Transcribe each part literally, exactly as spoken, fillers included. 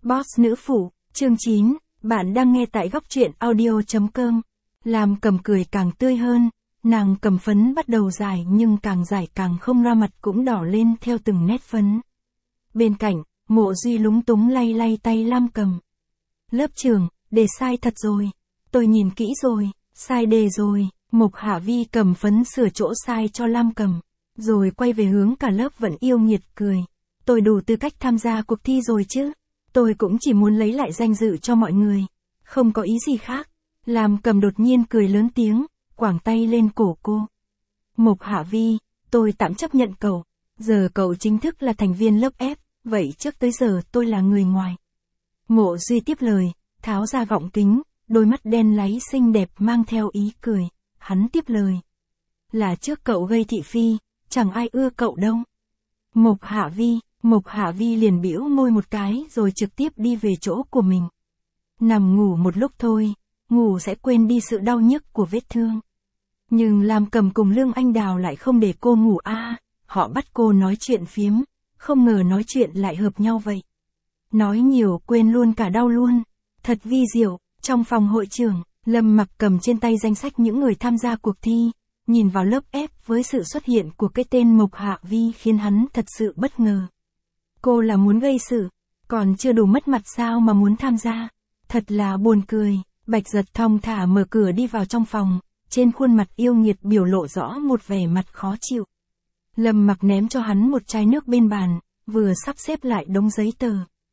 Boss nữ phụ, chương chín, bạn đang nghe tại góc truyện audio.com. Lam Cầm cười càng tươi hơn, nàng cầm phấn bắt đầu giải nhưng càng giải càng không ra, mặt cũng đỏ lên theo từng nét phấn. Bên cạnh, Mộ Duy lúng túng lay lay tay Lam Cầm. Lớp trưởng, đề sai thật rồi. Tôi nhìn kỹ rồi, sai đề rồi. Mộc Hạ Vi cầm phấn sửa chỗ sai cho Lam Cầm, rồi quay về hướng cả lớp vẫn yêu nghiệt cười. Tôi đủ tư cách tham gia cuộc thi rồi chứ. Tôi cũng chỉ muốn lấy lại danh dự cho mọi người. Không có ý gì khác. Lam Cầm đột nhiên cười lớn tiếng, quàng tay lên cổ cô. Mộc Hạ Vi, tôi tạm chấp nhận cậu. Giờ cậu chính thức là thành viên lớp F, vậy trước tới giờ tôi là người ngoài. Mộ Duy tiếp lời, tháo ra gọng kính, đôi mắt đen láy xinh đẹp mang theo ý cười. Hắn tiếp lời. Là trước cậu gây thị phi, chẳng ai ưa cậu đâu. Mộc Hạ Vi, Mộc Hạ Vi liền bĩu môi một cái rồi trực tiếp đi về chỗ của mình. Nằm ngủ một lúc thôi, ngủ sẽ quên đi sự đau nhức của vết thương. Nhưng Lam Cầm cùng Lương Anh Đào lại không để cô ngủ a, à, họ bắt cô nói chuyện phiếm, không ngờ nói chuyện lại hợp nhau vậy. Nói nhiều quên luôn cả đau luôn, thật vi diệu. Trong phòng hội trường, Lâm Mặc cầm trên tay danh sách những người tham gia cuộc thi, nhìn vào lớp F với sự xuất hiện của cái tên Mộc Hạ Vi khiến hắn thật sự bất ngờ. Cô là muốn gây sự, còn chưa đủ mất mặt sao mà muốn tham gia, thật là buồn cười. Bạch Giật thong thả mở cửa đi vào trong phòng, trên khuôn mặt yêu nghiệt biểu lộ rõ một vẻ mặt khó chịu. Lâm Mặc ném cho hắn một chai nước bên bàn, vừa sắp xếp lại đống giấy tờ.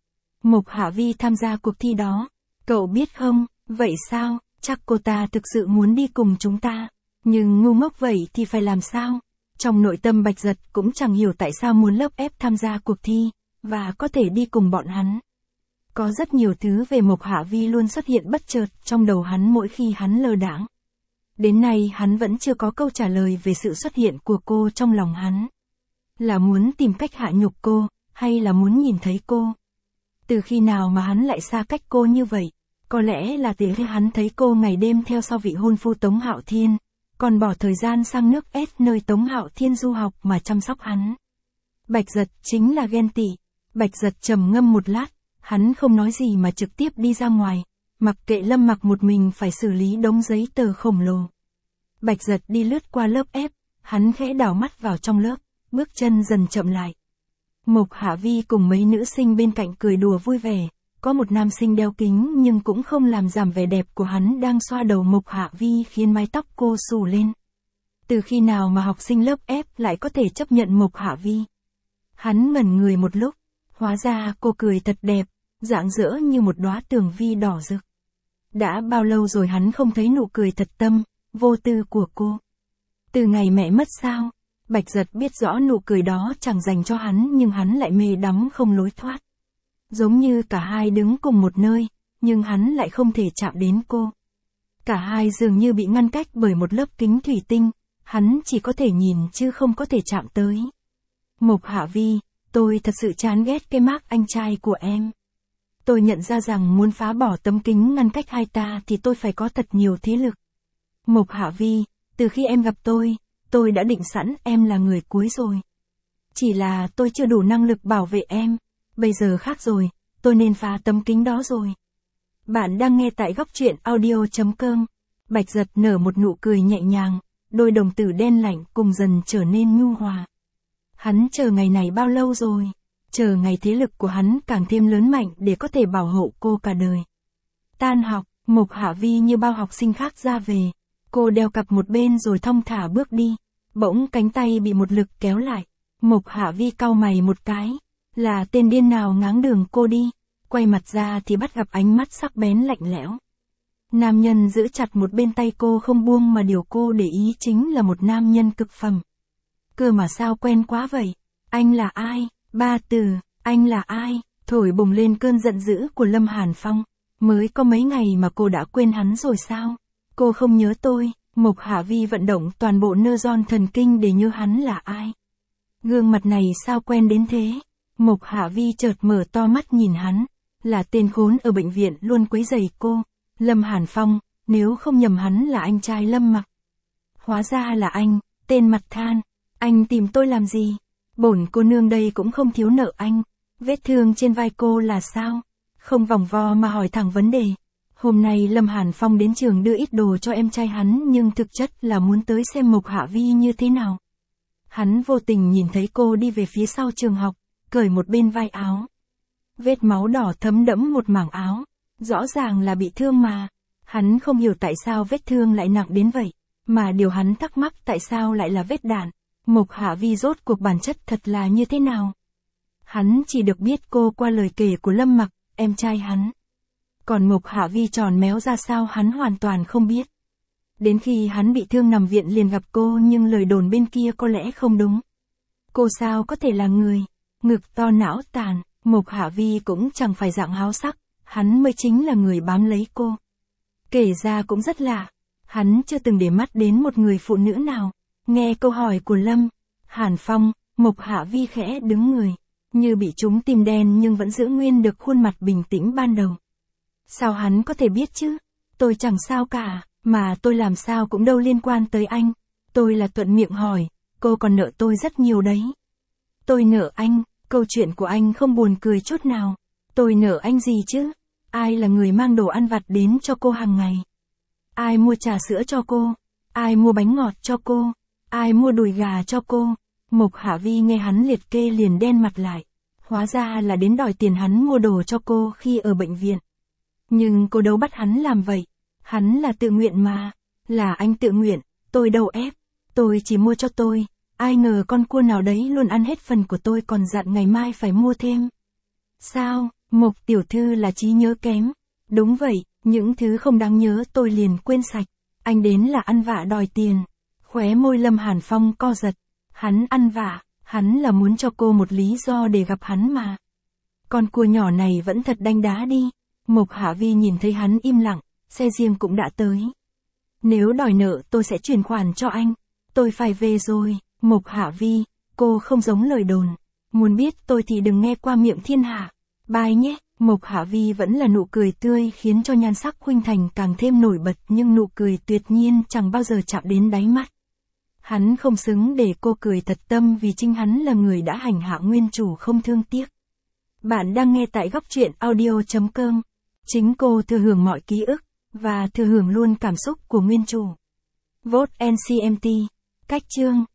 Mộc Hạ Vi tham gia cuộc thi đó, cậu biết không? Vậy sao? Chắc cô ta thực sự muốn đi cùng chúng ta. Nhưng ngu ngốc vậy thì phải làm sao? Trong nội tâm Bạch Giật cũng chẳng hiểu tại sao muốn lớp F tham gia cuộc thi, và có thể đi cùng bọn hắn. Có rất nhiều thứ về Mộc Hạ Vi luôn xuất hiện bất chợt trong đầu hắn mỗi khi hắn lơ đãng. Đến nay hắn vẫn chưa có câu trả lời về sự xuất hiện của cô trong lòng hắn. Là muốn tìm cách hạ nhục cô, hay là muốn nhìn thấy cô? Từ khi nào mà hắn lại xa cách cô như vậy? Có lẽ là từ khi hắn thấy cô ngày đêm theo sau vị hôn phu Tống Hạo Thiên, còn bỏ thời gian sang nước S nơi Tống Hạo Thiên du học mà chăm sóc hắn. Bạch Giật chính là ghen tị. Bạch Giật trầm ngâm một lát, hắn không nói gì mà trực tiếp đi ra ngoài, mặc kệ Lâm Mặc một mình phải xử lý đống giấy tờ khổng lồ. Bạch Giật đi lướt qua lớp F, hắn khẽ đảo mắt vào trong lớp, bước chân dần chậm lại. Mộc Hạ Vi cùng mấy nữ sinh bên cạnh cười đùa vui vẻ. Có một nam sinh đeo kính nhưng cũng không làm giảm vẻ đẹp của hắn đang xoa đầu Mộc Hạ Vi khiến mái tóc cô xù lên. Từ khi nào mà học sinh lớp F lại có thể chấp nhận Mộc Hạ Vi? Hắn ngẩn người một lúc, hóa ra cô cười thật đẹp, rạng rỡ như một đóa tường vi đỏ rực. Đã bao lâu rồi hắn không thấy nụ cười thật tâm, vô tư của cô. Từ ngày mẹ mất sao? Bạch Giật biết rõ nụ cười đó chẳng dành cho hắn nhưng hắn lại mê đắm không lối thoát. Giống như cả hai đứng cùng một nơi, nhưng hắn lại không thể chạm đến cô. Cả hai dường như bị ngăn cách bởi một lớp kính thủy tinh, hắn chỉ có thể nhìn chứ không có thể chạm tới. Mộc Hạ Vi, tôi thật sự chán ghét cái mác anh trai của em. Tôi nhận ra rằng muốn phá bỏ tấm kính ngăn cách hai ta thì tôi phải có thật nhiều thế lực. Mộc Hạ Vi, từ khi em gặp tôi, tôi đã định sẵn em là người cuối rồi. Chỉ là tôi chưa đủ năng lực bảo vệ em. Bây giờ khác rồi, tôi nên phá tấm kính đó rồi. Bạn đang nghe tại góc truyện audio.com. Bạch Giật nở một nụ cười nhẹ nhàng, đôi đồng tử đen lạnh cùng dần trở nên nhu hòa. Hắn chờ ngày này bao lâu rồi? Chờ ngày thế lực của hắn càng thêm lớn mạnh để có thể bảo hộ cô cả đời. Tan học, Mộc Hạ Vi như bao học sinh khác ra về. Cô đeo cặp một bên rồi thong thả bước đi. Bỗng cánh tay bị một lực kéo lại. Mộc Hạ Vi cau mày một cái. Là tên điên nào ngáng đường cô đi, quay mặt ra thì bắt gặp ánh mắt sắc bén lạnh lẽo. Nam nhân giữ chặt một bên tay cô không buông mà điều cô để ý chính là một nam nhân cực phẩm. Cơ mà sao quen quá vậy? Anh là ai? Ba từ, anh là ai? Thổi bùng lên cơn giận dữ của Lâm Hàn Phong. Mới có mấy ngày mà cô đã quên hắn rồi sao? Cô không nhớ tôi. Mộc Hạ Vi vận động toàn bộ neuron thần kinh để nhớ hắn là ai. Gương mặt này sao quen đến thế? Mộc Hạ Vi chợt mở to mắt nhìn hắn, là tên khốn ở bệnh viện luôn quấy rầy cô, Lâm Hàn Phong, nếu không nhầm hắn là anh trai Lâm Mặc. Hóa ra là anh, tên mặt than, anh tìm tôi làm gì? Bổn cô nương đây cũng không thiếu nợ anh, vết thương trên vai cô là sao? Không vòng vo mà hỏi thẳng vấn đề. Hôm nay Lâm Hàn Phong đến trường đưa ít đồ cho em trai hắn nhưng thực chất là muốn tới xem Mộc Hạ Vi như thế nào. Hắn vô tình nhìn thấy cô đi về phía sau trường học, cởi một bên vai áo. Vết máu đỏ thấm đẫm một mảng áo, rõ ràng là bị thương mà. Hắn không hiểu tại sao vết thương lại nặng đến vậy, mà điều hắn thắc mắc tại sao lại là vết đạn. Mộc Hạ Vi rốt cuộc bản chất thật là như thế nào? Hắn chỉ được biết cô qua lời kể của Lâm Mặc, em trai hắn. Còn Mộc Hạ Vi tròn méo ra sao hắn hoàn toàn không biết. Đến khi hắn bị thương nằm viện liền gặp cô nhưng lời đồn bên kia có lẽ không đúng. Cô sao có thể là người, ngực to não tàn, Mộc Hạ Vi cũng chẳng phải dạng háo sắc, hắn mới chính là người bám lấy cô. Kể ra cũng rất lạ, hắn chưa từng để mắt đến một người phụ nữ nào. Nghe câu hỏi của Lâm Hàn Phong, Mộc Hạ Vi khẽ đứng người, như bị trúng tim đen nhưng vẫn giữ nguyên được khuôn mặt bình tĩnh ban đầu. Sao hắn có thể biết chứ? Tôi chẳng sao cả, mà tôi làm sao cũng đâu liên quan tới anh. Tôi là thuận miệng hỏi, cô còn nợ tôi rất nhiều đấy. Tôi nợ anh, câu chuyện của anh không buồn cười chút nào. Tôi nợ anh gì chứ? Ai là người mang đồ ăn vặt đến cho cô hàng ngày? Ai mua trà sữa cho cô? Ai mua bánh ngọt cho cô? Ai mua đùi gà cho cô? Mộc Hạ Vi nghe hắn liệt kê liền đen mặt lại. Hóa ra là đến đòi tiền hắn mua đồ cho cô khi ở bệnh viện. Nhưng cô đâu bắt hắn làm vậy. Hắn là tự nguyện mà. Là anh tự nguyện, tôi đâu ép. Tôi chỉ mua cho tôi. Ai ngờ con cua nào đấy luôn ăn hết phần của tôi còn dặn ngày mai phải mua thêm. Sao, Mộc tiểu thư là trí nhớ kém. Đúng vậy, những thứ không đáng nhớ tôi liền quên sạch. Anh đến là ăn vạ đòi tiền. Khóe môi Lâm Hàn Phong co giật. Hắn ăn vạ, hắn là muốn cho cô một lý do để gặp hắn mà. Con cua nhỏ này vẫn thật đanh đá đi. Mộc Hạ Vi nhìn thấy hắn im lặng, xe riêng cũng đã tới. Nếu đòi nợ tôi sẽ chuyển khoản cho anh. Tôi phải về rồi, Mộc Hạ Vi, cô không giống lời đồn. Muốn biết tôi thì đừng nghe qua miệng thiên hạ. Bye nhé, Mộc Hạ Vi vẫn là nụ cười tươi khiến cho nhan sắc khuynh thành càng thêm nổi bật nhưng nụ cười tuyệt nhiên chẳng bao giờ chạm đến đáy mắt. Hắn không xứng để cô cười thật tâm vì chính hắn là người đã hành hạ nguyên chủ không thương tiếc. Bạn đang nghe tại góc truyện audio chấm com. Chính cô thừa hưởng mọi ký ức, và thừa hưởng luôn cảm xúc của nguyên chủ. Vote en xê em tê. Cách chương